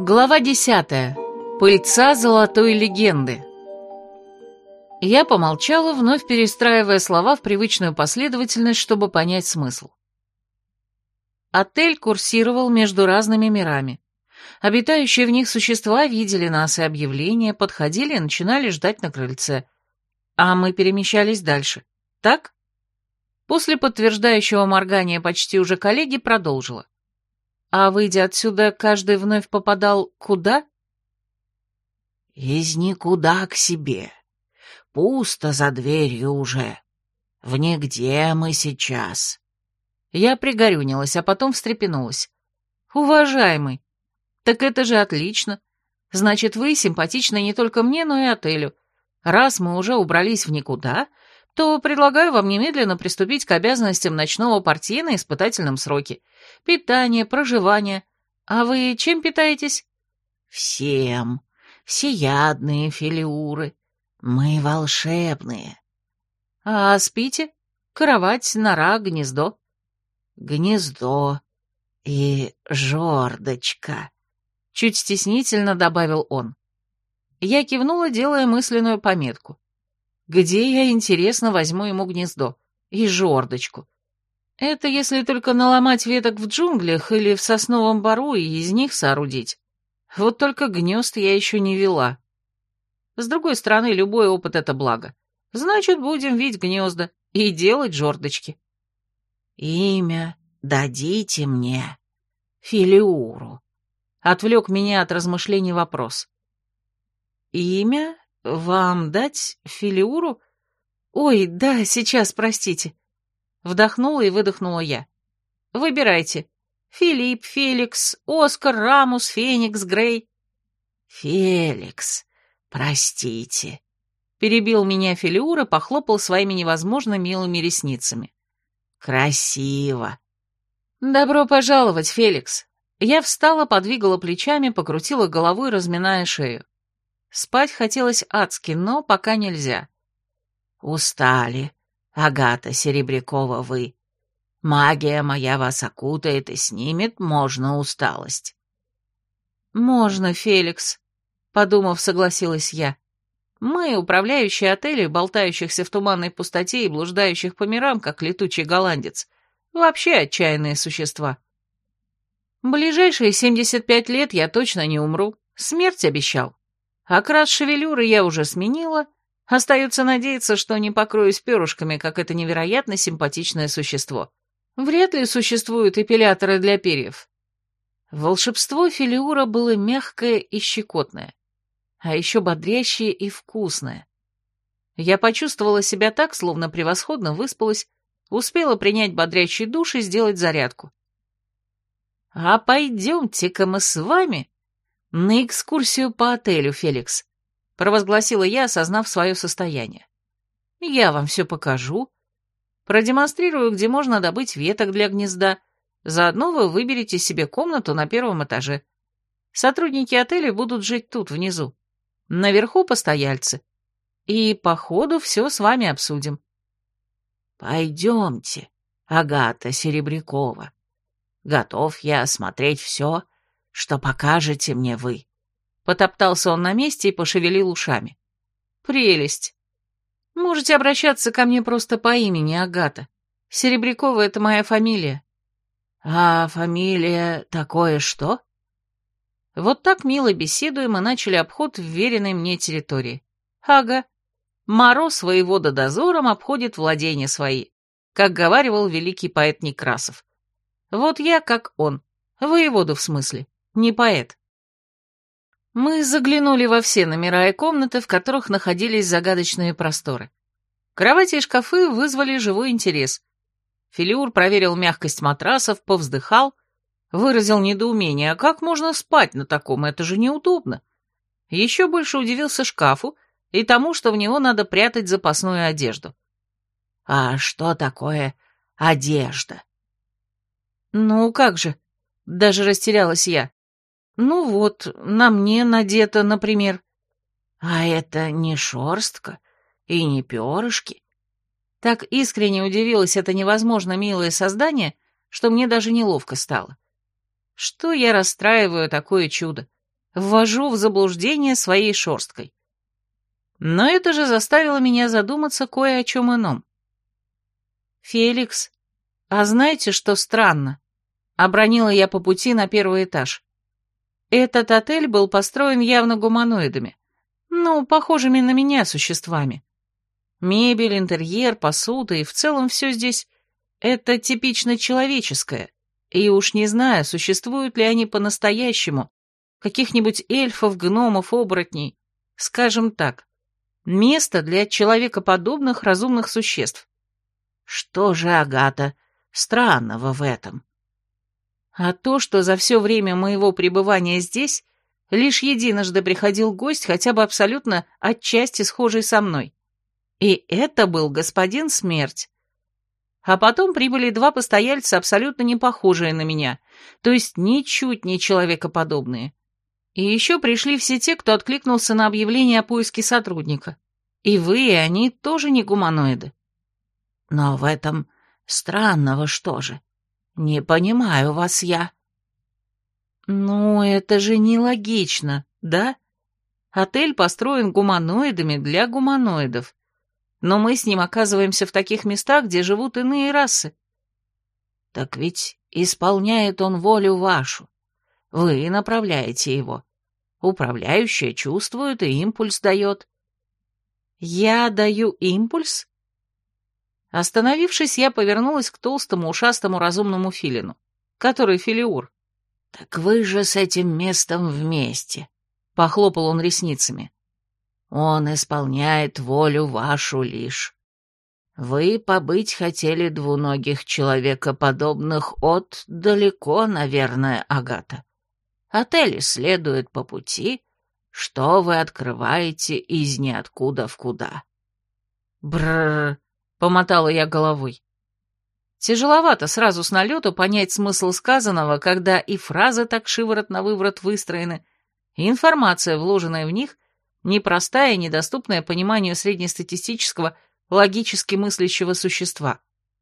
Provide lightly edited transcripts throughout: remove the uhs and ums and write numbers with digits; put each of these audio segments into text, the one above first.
Глава 10. Пыльца золотой легенды. Я помолчала, вновь перестраивая слова в привычную последовательность, чтобы понять смысл. Отель курсировал между разными мирами. Обитающие в них существа видели нас и объявления, подходили и начинали ждать на крыльце. А мы перемещались дальше. Так? После подтверждающего моргания почти уже коллеги продолжила. А выйдя отсюда, каждый вновь попадал куда? Из никуда к себе. Пусто за дверью уже. В нигде мы сейчас. Я пригорюнилась, а потом встрепенулась. Уважаемый, так это же отлично. Значит, вы симпатичны не только мне, но и отелю. Раз мы уже убрались в никуда, то предлагаю вам немедленно приступить к обязанностям ночного портье на испытательном сроке. Питание, проживание. А вы чем питаетесь? Всем. Всеядные филиуры. Мы волшебные. А спите? Кровать, нора, гнездо. Гнездо и жердочка. Чуть стеснительно добавил он. Я кивнула, делая мысленную пометку. Где я, интересно, возьму ему гнездо? И жердочку. Это если только наломать веток в джунглях или в сосновом бору и из них соорудить. Вот только гнезд я еще не вела. С другой стороны, любой опыт — это благо. Значит, будем вить гнезда и делать жердочки. Имя дадите мне, Филиуру. Отвлек меня от размышлений вопрос. Имя? Вам дать Филиуру? Ой, да, сейчас, простите. Вдохнула и выдохнула я. Выбирайте. Филипп, Феликс, Оскар, Рамус, Феникс, Грей. Феликс, простите. Перебил меня Филиура, похлопал своими невозможно милыми ресницами. Красиво. Добро пожаловать, Феликс. Я встала, подвигала плечами, покрутила головой, разминая шею. Спать хотелось адски, но пока нельзя. Устали, Агата Серебрякова, вы. Магия моя вас окутает и снимет, можно, усталость. Можно, Феликс, подумав, согласилась я. Мы, управляющие отелей, болтающихся в туманной пустоте и блуждающих по мирам, как летучий голландец, вообще отчаянные существа. Ближайшие 75 лет я точно не умру, смерть обещал. Окрас шевелюры я уже сменила, остается надеяться, что не покроюсь перышками, как это невероятно симпатичное существо. Вряд ли существуют эпиляторы для перьев. Волшебство Филиура было мягкое и щекотное, а еще бодрящее и вкусное. Я почувствовала себя так, словно превосходно выспалась, успела принять бодрящий душ и сделать зарядку. «А пойдемте-ка мы с вами на экскурсию по отелю, Феликс», — провозгласила я, осознав свое состояние. «Я вам все покажу, продемонстрирую, где можно добыть веток для гнезда, заодно вы выберете себе комнату на первом этаже. Сотрудники отеля будут жить тут, внизу. Наверху постояльцы. И по ходу все с вами обсудим». Пойдемте, Агата Серебрякова. Готов я осмотреть все, что покажете мне вы. Потоптался он на месте и пошевелил ушами. «Прелесть. Можете обращаться ко мне просто по имени Агата. Серебрякова — это моя фамилия». «А фамилия такое что?» Вот так мило беседуя, мы начали обход вверенной мне территории. Ага. Мороз воевода дозором обходит владения свои, как говаривал великий поэт Некрасов. Вот я как он, воевода в смысле, не поэт. Мы заглянули во все номера и комнаты, в которых находились загадочные просторы. Кровати и шкафы вызвали живой интерес. Филиур проверил мягкость матрасов, повздыхал, выразил недоумение, а как можно спать на таком, это же неудобно. Еще больше удивился шкафу и тому, что в него надо прятать запасную одежду. «А что такое одежда?» «Ну как же?» — даже растерялась я. «Ну вот, на мне надето, например». «А это не шерстка и не перышки?» Так искренне удивилась это невозможно милое создание, что мне даже неловко стало. Что я расстраиваю такое чудо? ввожу в заблуждение своей шерсткой. Но это же заставило меня задуматься кое о чем ином. «Феликс, а знаете, что странно?» — обронила я по пути на первый этаж. Этот отель был построен явно гуманоидами, ну, похожими на меня существами. Мебель, интерьер, посуда и в целом все здесь — это типично человеческое, и уж не знаю, существуют ли они по-настоящему, каких-нибудь эльфов, гномов, оборотней, скажем так, место для человекоподобных разумных существ. Что же, Агата, странного в этом? А то, что за все время моего пребывания здесь лишь единожды приходил гость, хотя бы абсолютно отчасти схожий со мной. И это был господин Смерть. А потом прибыли два постояльца, абсолютно не похожие на меня, то есть ничуть не человекоподобные. И еще пришли все те, кто откликнулся на объявление о поиске сотрудника. И вы, и они тоже не гуманоиды. Но в этом странного что же? Не понимаю вас я. Ну, это же нелогично, да? Отель построен гуманоидами для гуманоидов. Но мы с ним оказываемся в таких местах, где живут иные расы. Так ведь исполняет он волю вашу. Вы направляете его. Управляющая чувствует и импульс дает. Я даю импульс? Остановившись, я повернулась к толстому ушастому разумному филину, который Филиур. Так вы же с этим местом вместе, — похлопал он ресницами. Он исполняет волю вашу лишь. Вы побыть хотели двуногих человекоподобных от далеко, наверное, Агата. Отель следует по пути, что вы открываете из ниоткуда в куда. Бррр, помотала я головой. Тяжеловато сразу с налету понять смысл сказанного, когда и фразы так шиворот на выворот выстроены, и информация, вложенная в них, непростая и недоступная пониманию среднестатистического, логически мыслящего существа.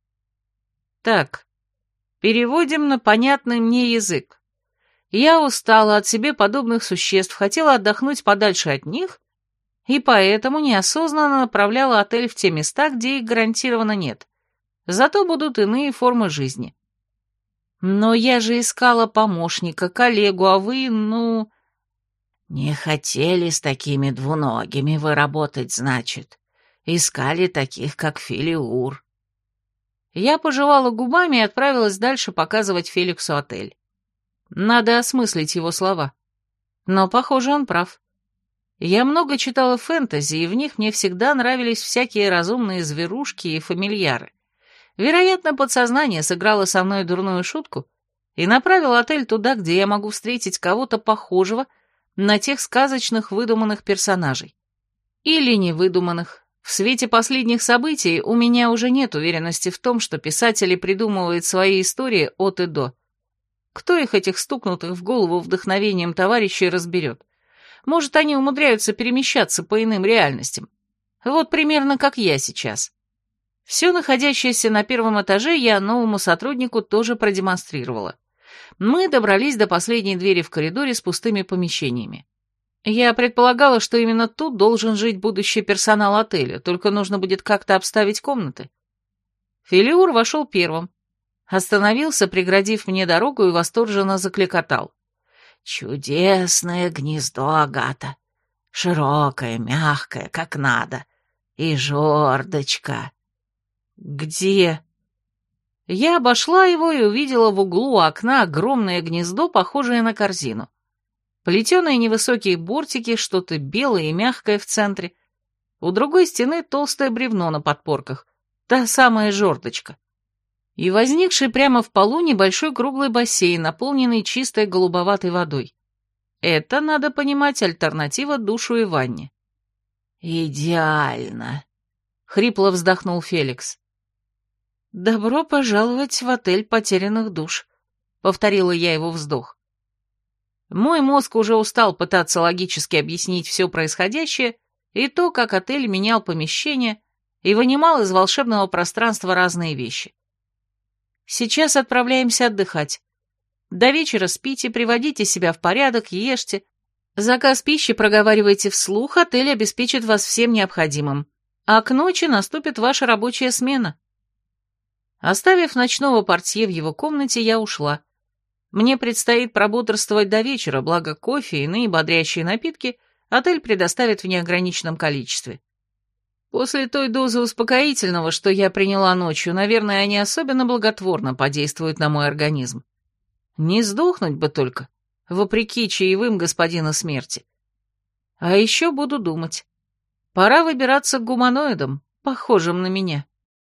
Так, переводим на понятный мне язык. Я устала от себе подобных существ, хотела отдохнуть подальше от них, и поэтому неосознанно направляла отель в те места, где их гарантированно нет. Зато будут иные формы жизни. Но я же искала помощника, коллегу, а вы, ну... Не хотели с такими двуногими вы работать, значит. Искали таких, как Филиур. Я пожевала губами и отправилась дальше показывать Феликсу отель. Надо осмыслить его слова. Но, похоже, он прав. Я много читала фэнтези, и в них мне всегда нравились всякие разумные зверушки и фамильяры. Вероятно, подсознание сыграло со мной дурную шутку и направило отель туда, где я могу встретить кого-то похожего на тех сказочных выдуманных персонажей. Или невыдуманных. В свете последних событий у меня уже нет уверенности в том, что писатели придумывают свои истории от и до. Кто их, этих стукнутых в голову вдохновением товарищей, разберет? Может, они умудряются перемещаться по иным реальностям. Вот примерно как я сейчас. Все находящееся на первом этаже я новому сотруднику тоже продемонстрировала. Мы добрались до последней двери в коридоре с пустыми помещениями. Я предполагала, что именно тут должен жить будущий персонал отеля, только нужно будет как-то обставить комнаты. Филиур вошел первым. Остановился, преградив мне дорогу, и восторженно закликотал. «Чудесное гнездо, Агата. Широкое, мягкое, как надо. И жердочка». «Где?» Я обошла его и увидела в углу окна огромное гнездо, похожее на корзину. Плетеные невысокие бортики, что-то белое и мягкое в центре. У другой стены толстое бревно на подпорках, та самая жердочка. И возникший прямо в полу небольшой круглый бассейн, наполненный чистой голубоватой водой. Это, надо понимать, альтернатива душу и ванне. «Идеально!» — хрипло вздохнул Феликс. «Добро пожаловать в отель потерянных душ», — повторила я его вздох. Мой мозг уже устал пытаться логически объяснить все происходящее и то, как отель менял помещение и вынимал из волшебного пространства разные вещи. Сейчас отправляемся отдыхать. До вечера спите, приводите себя в порядок, ешьте, Заказ пищи проговаривайте вслух, отель обеспечит вас всем необходимым, а к ночи наступит ваша рабочая смена. Оставив ночного портье в его комнате, я ушла. Мне предстоит прободрствовать до вечера, благо кофе и иные бодрящие напитки отель предоставит в неограниченном количестве. После той дозы успокоительного, что я приняла ночью, наверное, они особенно благотворно подействуют на мой организм. Не сдохнуть бы только, вопреки чаевым господина смерти. А еще буду думать. Пора выбираться к гуманоидам, похожим на меня.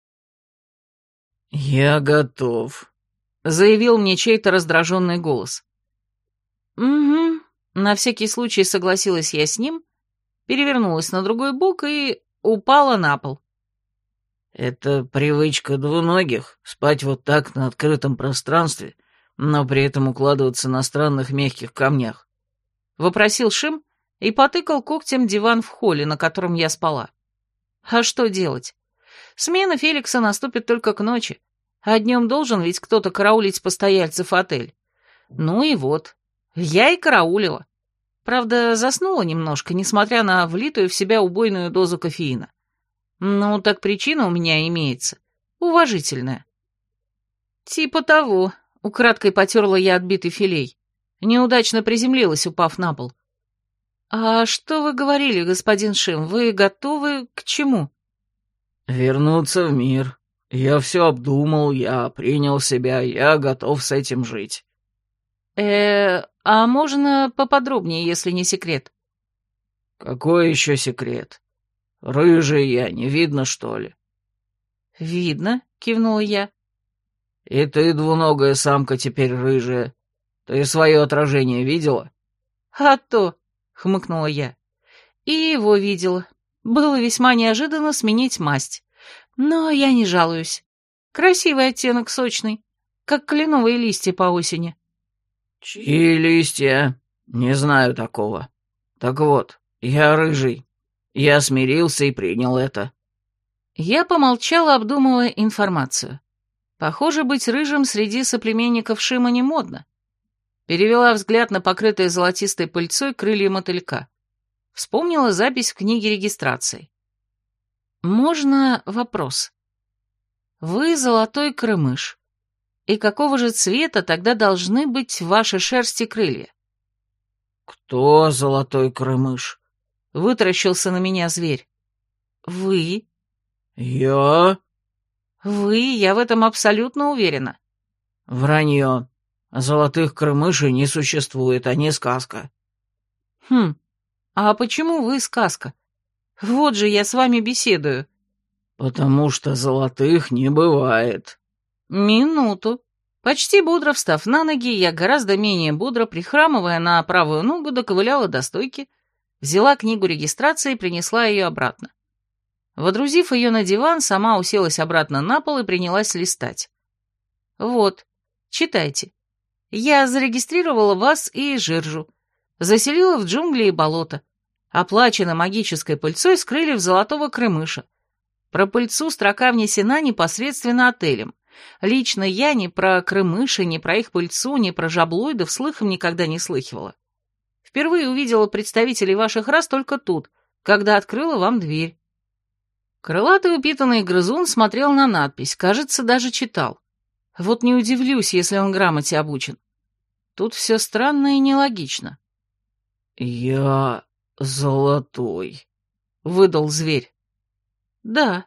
«Я готов», — заявил мне чей-то раздраженный голос. «Угу», — на всякий случай согласилась я с ним, перевернулась на другой бок и упала на пол. «Это привычка двуногих — спать вот так на открытом пространстве, но при этом укладываться на странных мягких камнях?» — вопросил Шим и потыкал когтем диван в холле, на котором я спала. «А что делать? Смена Феликса наступит только к ночи, а днем должен ведь кто-то караулить постояльцев отель. Ну и вот, я и караулила. Правда, заснула немножко, несмотря на влитую в себя убойную дозу кофеина. Ну, так причина у меня имеется. Уважительная». «Типа того», — украдкой потерла я отбитый филей. Неудачно приземлилась, упав на пол. «А что вы говорили, господин Шим? Вы готовы к чему?» «Вернуться в мир. Я все обдумал, я принял себя, я готов с этим жить». А можно поподробнее, если не секрет?» «Какой еще секрет? Рыжий я, не видно, что ли?» «Видно», — кивнула я. «И ты, двуногая самка, теперь рыжая. Ты свое отражение видела?» «А то», — хмыкнула я. «И его видела. Было весьма неожиданно сменить масть. Но я не жалуюсь. Красивый оттенок, сочный, как кленовые листья по осени». «Чьи листья? Не знаю такого. Так вот, я рыжий. Я смирился и принял это». Я помолчала, обдумывая информацию. Похоже, быть рыжим среди соплеменников Шима не модно. Перевела взгляд на покрытое золотистой пыльцой крылья мотылька. Вспомнила запись в книге регистрации. «Можно вопрос? Вы золотой крымыш. И какого же цвета тогда должны быть ваши шерсти крылья?» «Кто золотой крымыш?» — вытаращился на меня зверь. «Вы?» «Я?» «Вы, я в этом абсолютно уверена». «Вранье. Золотых крымышей не существует, они сказка». «Хм, а почему вы сказка? Вот же я с вами беседую». «Потому что золотых не бывает». «Минуту». Почти бодро встав на ноги, я гораздо менее бодро, прихрамывая на правую ногу, доковыляла до стойки, взяла книгу регистрации и принесла ее обратно. Водрузив ее на диван, сама уселась обратно на пол и принялась листать. «Вот, читайте. Я зарегистрировала вас и Жиржу, заселила в джунгли и болото, оплачена магической пыльцой с крыльев золотого крымыша. Про пыльцу строка внесена непосредственно отелем. Лично я ни про крымыши, ни про их пыльцу, ни про жаблоидов слыхом никогда не слыхивала. Впервые увидела представителей ваших рас только тут, когда открыла вам дверь». Крылатый упитанный грызун смотрел на надпись, кажется, даже читал. Вот не удивлюсь, если он грамоте обучен. Тут все странно и нелогично. «Я золотой», — выдал зверь. «Да».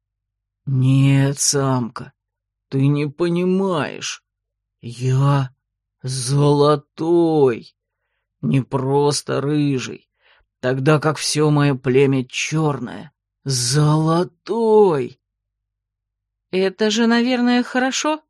«Нет, самка, ты не понимаешь. Я золотой, не просто рыжий, тогда как все мое племя черное. Золотой!» «Это же, наверное, хорошо?»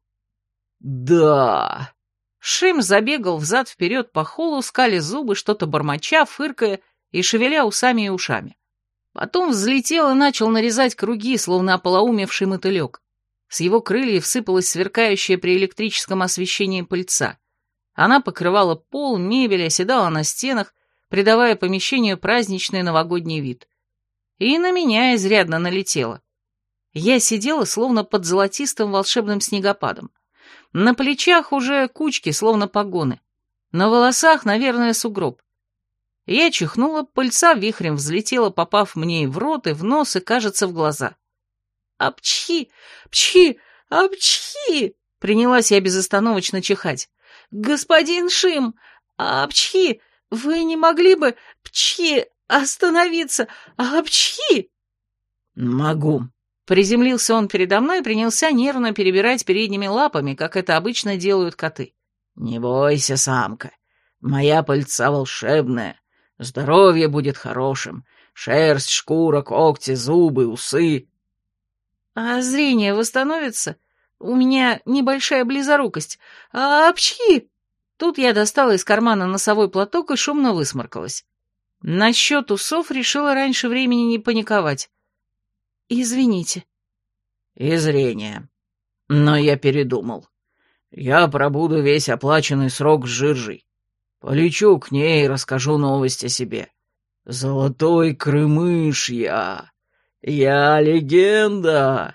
«Да!» Шим забегал взад-вперед по холлу, скаля зубы, что-то бормоча, фыркая и шевеля усами и ушами. Потом взлетел и начал нарезать круги, словно ополоумевший мотылек. С его крыльев сыпалась сверкающая при электрическом освещении пыльца. Она покрывала пол, мебель, оседала на стенах, придавая помещению праздничный новогодний вид. И на меня изрядно налетело. Я сидела, словно под золотистым волшебным снегопадом. На плечах уже кучки, словно погоны. На волосах, наверное, сугроб. Я чихнула, пыльца вихрем взлетела, попав мне и в рот, и в нос, и, кажется, в глаза. «Апчхи! Пчхи! Апчхи!» Принялась я безостановочно чихать. «Господин Шим! Апчхи! Вы не могли бы, пчхи, остановиться? Апчхи!» «Могу». Приземлился он передо мной и принялся нервно перебирать передними лапами, как это обычно делают коты. «Не бойся, самка. Моя пыльца волшебная. Здоровье будет хорошим. Шерсть, шкура, когти, зубы, усы». «А зрение восстановится? У меня небольшая близорукость. Апчхи!» Тут я достала из кармана носовой платок и шумно высморкалась. Насчет усов решила раньше времени не паниковать. «Извините». «И зрение. Но я передумал. Я пробуду весь оплаченный срок с Жиржей. Полечу к ней и расскажу новость о себе. Золотой крымыш я. Я легенда».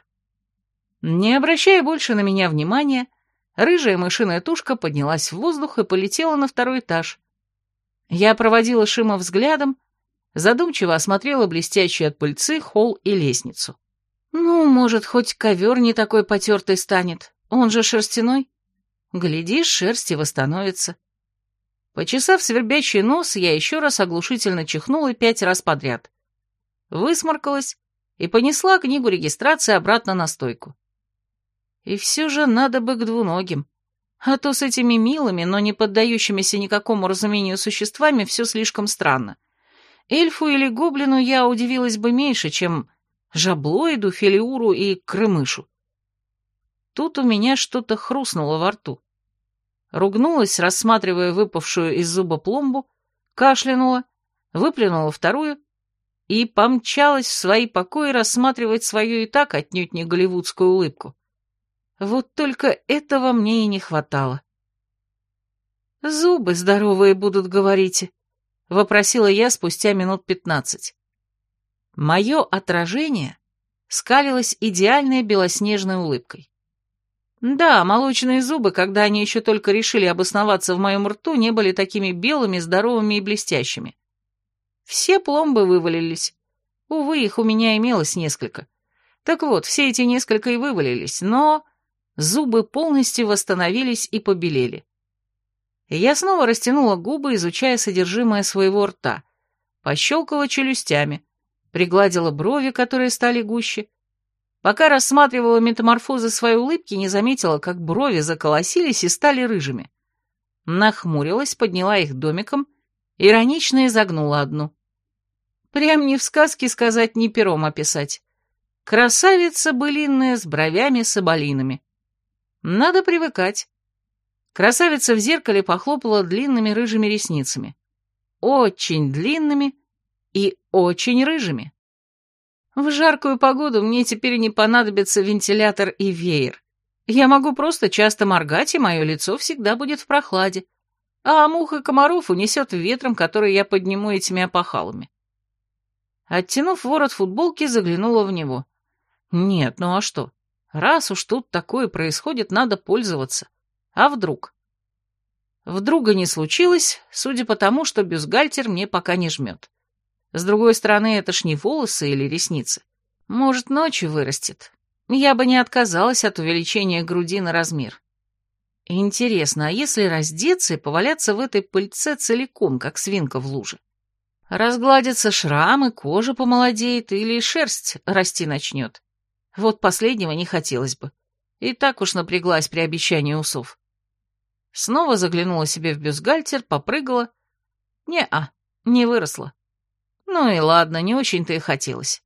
Не обращая больше на меня внимания, рыжая мышиная тушка поднялась в воздух и полетела на второй этаж. Я проводила Шима взглядом, задумчиво осмотрела блестящие от пыльцы холл и лестницу. Ну, может, хоть ковер не такой потертый станет, он же шерстяной. Глядишь, шерсть и восстановится. Почесав свербящий нос, я еще раз оглушительно чихнула 5 раз подряд. Высморкалась и понесла книгу регистрации обратно на стойку. И все же надо бы к двуногим, а то с этими милыми, но не поддающимися никакому разумению существами все слишком странно. Эльфу или гоблину я удивилась бы меньше, чем жаблоиду, филиуру и крымышу. Тут у меня что-то хрустнуло во рту. Ругнулась, рассматривая выпавшую из зуба пломбу, кашлянула, выплюнула вторую и помчалась в свои покои рассматривать свою и так отнюдь не голливудскую улыбку. Вот только этого мне и не хватало. «Зубы здоровые будут, говорите?» — вопросила я спустя минут 15. Мое отражение скалилось идеальной белоснежной улыбкой. Да, молочные зубы, когда они еще только решили обосноваться в моем рту, не были такими белыми, здоровыми и блестящими. Все пломбы вывалились. Увы, их у меня имелось несколько. Так вот, все эти несколько и вывалились, но зубы полностью восстановились и побелели. Я снова растянула губы, изучая содержимое своего рта, пощелкала челюстями, пригладила брови, которые стали гуще. Пока рассматривала метаморфозы своей улыбки, не заметила, как брови заколосились и стали рыжими. Нахмурилась, подняла их домиком, иронично изогнула одну. Прям не в сказке сказать, ни пером описать. Красавица былинная с бровями соболиными. Надо привыкать. Красавица в зеркале похлопала длинными рыжими ресницами. Очень длинными и очень рыжими. В жаркую погоду мне теперь не понадобится вентилятор и веер. Я могу просто часто моргать, и мое лицо всегда будет в прохладе. А мух и комаров унесет ветром, который я подниму этими опахалами. Оттянув ворот футболки, заглянула в него. Нет, ну а что? Раз уж тут такое происходит, надо пользоваться. А вдруг? Вдруга не случилось, судя по тому, что бюстгальтер мне пока не жмет. С другой стороны, это ж не волосы или ресницы. Может, ночью вырастет. Я бы не отказалась от увеличения груди на размер. Интересно, а если раздеться и поваляться в этой пыльце целиком, как свинка в луже? Разгладятся шрамы, кожа помолодеет или шерсть расти начнет. Вот последнего не хотелось бы. И так уж напряглась при обещании усов. Снова заглянула себе в бюстгальтер, попрыгала. Не-а, не выросла. Ну и ладно, не очень-то и хотелось.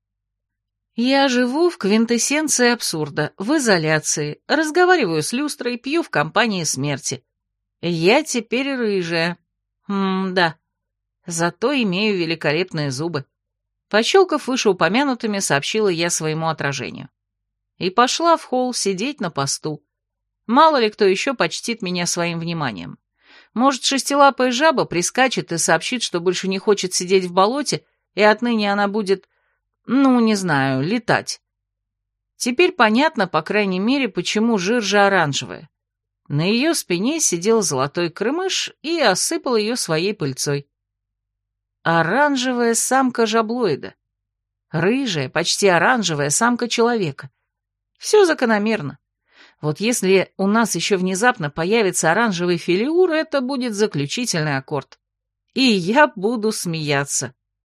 Я живу в квинтэссенции абсурда, в изоляции, разговариваю с люстрой, пью в компании смерти. Я теперь рыжая. Да. Зато имею великолепные зубы. Пощелкав вышеупомянутыми, сообщила я своему отражению. И пошла в холл сидеть на посту. Мало ли кто еще почтит меня своим вниманием. Может, шестилапая жаба прискачет и сообщит, что больше не хочет сидеть в болоте, и отныне она будет, не знаю, летать. Теперь понятно, по крайней мере, почему Жиржа оранжевая. На ее спине сидел золотой крымыш и осыпал ее своей пыльцой. Оранжевая самка жаблоида. Рыжая, почти оранжевая самка человека. Все закономерно. Вот если у нас еще внезапно появится оранжевый филиур, это будет заключительный аккорд. И я буду смеяться.